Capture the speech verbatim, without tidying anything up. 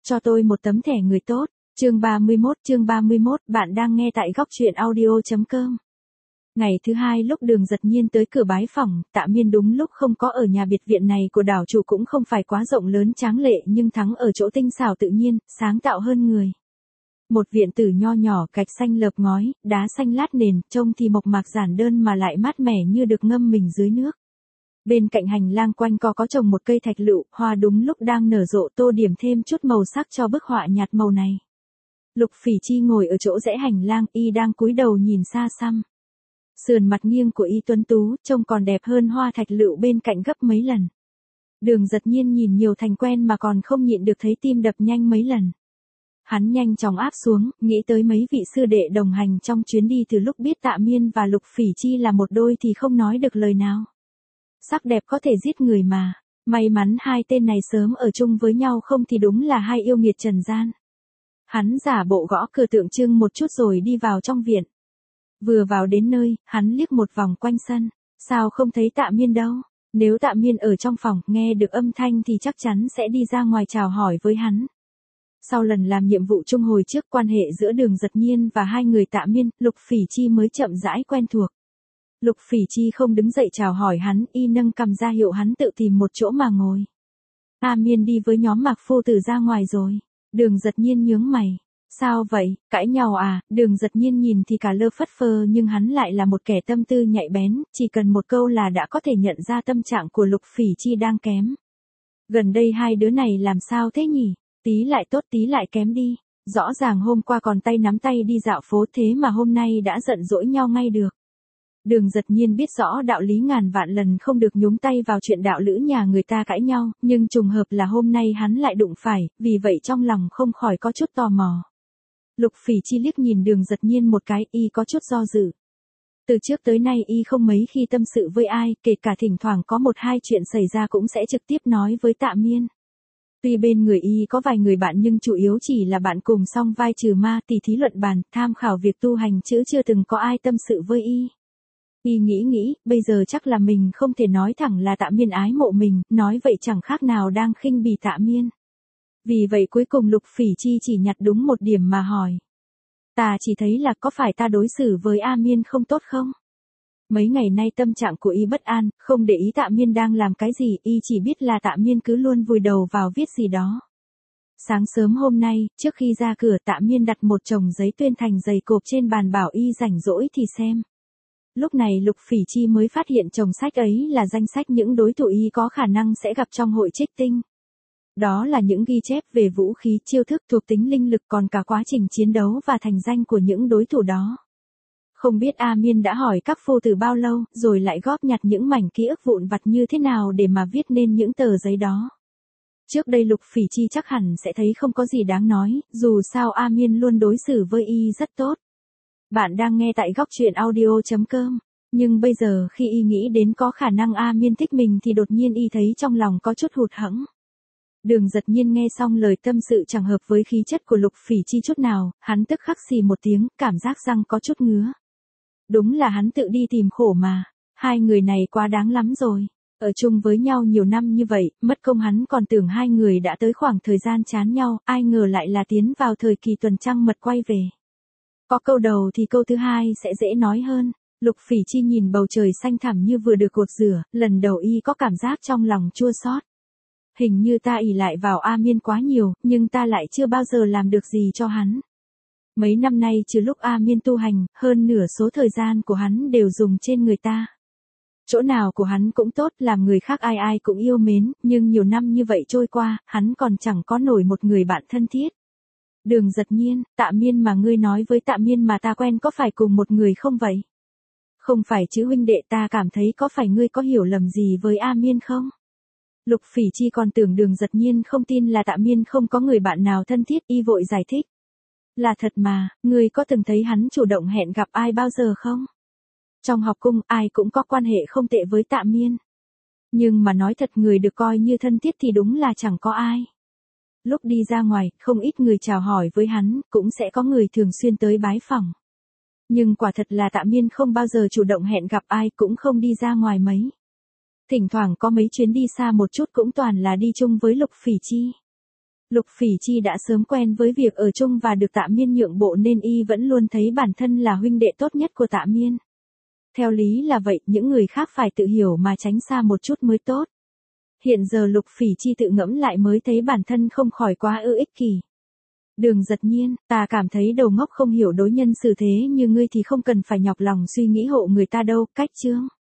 cho tôi một tấm thẻ người tốt. Chương ba mươi mốt, chương ba mươi mốt, bạn đang nghe tại góc truyện audio chấm com. Ngày thứ hai lúc Đường Dật Nhiên tới cửa bái phỏng, Tạ Miên đúng lúc không có ở nhà biệt viện này của đảo chủ cũng không phải quá rộng lớn tráng lệ nhưng thắng ở chỗ tinh xảo tự nhiên, sáng tạo hơn người. Một viện tử nho nhỏ, gạch xanh lợp ngói, đá xanh lát nền, trông thì mộc mạc giản đơn mà lại mát mẻ như được ngâm mình dưới nước. Bên cạnh hành lang quanh co có trồng một cây thạch lựu, hoa đúng lúc đang nở rộ tô điểm thêm chút màu sắc cho bức họa nhạt màu này. Lục Phỉ Chi ngồi ở chỗ rẽ hành lang, y đang cúi đầu nhìn xa xăm. Sườn mặt nghiêng của y tuấn tú, trông còn đẹp hơn hoa thạch lựu bên cạnh gấp mấy lần. Đường Dật Nhiên nhìn nhiều thành quen mà còn không nhịn được thấy tim đập nhanh mấy lần. Hắn nhanh chóng áp xuống, nghĩ tới mấy vị sư đệ đồng hành trong chuyến đi từ lúc biết Tạ Miên và Lục Phỉ Chi là một đôi thì không nói được lời nào. Sắc đẹp có thể giết người mà, may mắn hai tên này sớm ở chung với nhau không thì đúng là hai yêu nghiệt trần gian. Hắn giả bộ gõ cửa tượng trưng một chút rồi đi vào trong viện. Vừa vào đến nơi, hắn liếc một vòng quanh sân, sao không thấy Tạ Miên đâu? Nếu Tạ Miên ở trong phòng nghe được âm thanh thì chắc chắn sẽ đi ra ngoài chào hỏi với hắn. Sau lần làm nhiệm vụ chung hồi trước, quan hệ giữa Đường Dật Nhiên và hai người Tạ Miên, Lục Phỉ Chi mới chậm rãi quen thuộc. Lục Phỉ Chi không đứng dậy chào hỏi hắn, y nâng cằm ra hiệu hắn tự tìm một chỗ mà ngồi. A Miên đi với nhóm Mạc Phu Tử ra ngoài rồi. Đường Dật Nhiên nhướng mày. Sao vậy, cãi nhau à? Đường Dật Nhiên nhìn thì cả lơ phất phơ nhưng hắn lại là một kẻ tâm tư nhạy bén, chỉ cần một câu là đã có thể nhận ra tâm trạng của Lục Phỉ Chi đang kém. Gần đây hai đứa này làm sao thế nhỉ? Tí lại tốt tí lại kém đi. Rõ ràng hôm qua còn tay nắm tay đi dạo phố thế mà hôm nay đã giận dỗi nhau ngay được. Đường Dật Nhiên biết rõ đạo lý ngàn vạn lần không được nhúng tay vào chuyện đạo lữ nhà người ta cãi nhau, nhưng trùng hợp là hôm nay hắn lại đụng phải, vì vậy trong lòng không khỏi có chút tò mò. Lục Phỉ Chi liếc nhìn Đường Dật Nhiên một cái, y có chút do dự. Từ trước tới nay y không mấy khi tâm sự với ai, kể cả thỉnh thoảng có một hai chuyện xảy ra cũng sẽ trực tiếp nói với Tạ Miên. Tuy bên người y có vài người bạn nhưng chủ yếu chỉ là bạn cùng song vai trừ ma, tỉ thí luận bàn, tham khảo việc tu hành chứ chưa từng có ai tâm sự với y. Y nghĩ nghĩ, bây giờ chắc là mình không thể nói thẳng là Tạ Miên ái mộ mình, nói vậy chẳng khác nào đang khinh bỉ Tạ Miên. Vì vậy cuối cùng Lục Phỉ Chi chỉ nhặt đúng một điểm mà hỏi. Ta chỉ thấy là có phải ta đối xử với A Miên không tốt không? Mấy ngày nay tâm trạng của y bất an, không để ý Tạ Miên đang làm cái gì, y chỉ biết là Tạ Miên cứ luôn vùi đầu vào viết gì đó. Sáng sớm hôm nay, trước khi ra cửa Tạ Miên đặt một chồng giấy tuyên thành dày cộp trên bàn bảo y rảnh rỗi thì xem. Lúc này Lục Phỉ Chi mới phát hiện chồng sách ấy là danh sách những đối thủ y có khả năng sẽ gặp trong hội trích tinh. Đó là những ghi chép về vũ khí, chiêu thức, thuộc tính linh lực còn cả quá trình chiến đấu và thành danh của những đối thủ đó. Không biết A Miên đã hỏi các phu tử bao lâu, rồi lại góp nhặt những mảnh ký ức vụn vặt như thế nào để mà viết nên những tờ giấy đó. Trước đây Lục Phỉ Chi chắc hẳn sẽ thấy không có gì đáng nói, dù sao A Miên luôn đối xử với y rất tốt. Bạn đang nghe tại góc truyện audio chấm com. Nhưng bây giờ khi y nghĩ đến có khả năng A Miên thích mình thì đột nhiên y thấy trong lòng có chút hụt hẫng. Đường Dật Nhiên nghe xong lời tâm sự chẳng hợp với khí chất của Lục Phỉ Chi chút nào, hắn tức khắc xì một tiếng, cảm giác răng có chút ngứa. Đúng là hắn tự đi tìm khổ mà, hai người này quá đáng lắm rồi. Ở chung với nhau nhiều năm như vậy, mất công hắn còn tưởng hai người đã tới khoảng thời gian chán nhau, ai ngờ lại là tiến vào thời kỳ tuần trăng mật quay về. Có câu đầu thì câu thứ hai sẽ dễ nói hơn. Lục Phỉ Chi nhìn bầu trời xanh thẳm như vừa được gột rửa, lần đầu y có cảm giác trong lòng chua xót. Hình như ta ỷ lại vào A Miên quá nhiều, nhưng ta lại chưa bao giờ làm được gì cho hắn. Mấy năm nay trừ lúc A Miên tu hành, hơn nửa số thời gian của hắn đều dùng trên người ta. Chỗ nào của hắn cũng tốt, làm người khác ai ai cũng yêu mến, nhưng nhiều năm như vậy trôi qua, hắn còn chẳng có nổi một người bạn thân thiết. Đường Dật Nhiên, Tạ Miên mà ngươi nói với Tạ Miên mà ta quen có phải cùng một người không vậy? Không phải chứ huynh đệ, ta cảm thấy có phải ngươi có hiểu lầm gì với A Miên không? Lục Phỉ Chi còn tưởng Đường Dật Nhiên không tin là Tạ Miên không có người bạn nào thân thiết, y vội giải thích. Là thật mà, ngươi có từng thấy hắn chủ động hẹn gặp ai bao giờ không? Trong học cung, ai cũng có quan hệ không tệ với Tạ Miên. Nhưng mà nói thật, người được coi như thân thiết thì đúng là chẳng có ai. Lúc đi ra ngoài, không ít người chào hỏi với hắn, cũng sẽ có người thường xuyên tới bái phỏng. Nhưng quả thật là Tạ Miên không bao giờ chủ động hẹn gặp ai, cũng không đi ra ngoài mấy. Thỉnh thoảng có mấy chuyến đi xa một chút cũng toàn là đi chung với Lục Phỉ Chi. Lục Phỉ Chi đã sớm quen với việc ở chung và được Tạ Miên nhượng bộ nên y vẫn luôn thấy bản thân là huynh đệ tốt nhất của Tạ Miên. Theo lý là vậy, những người khác phải tự hiểu mà tránh xa một chút mới tốt. Hiện giờ Lục Phỉ Chi tự ngẫm lại mới thấy bản thân không khỏi quá ư ích kỷ. Đường Giật Nhiên, ta cảm thấy đầu ngốc không hiểu đối nhân xử thế như ngươi thì không cần phải nhọc lòng suy nghĩ hộ người ta đâu, cách chương.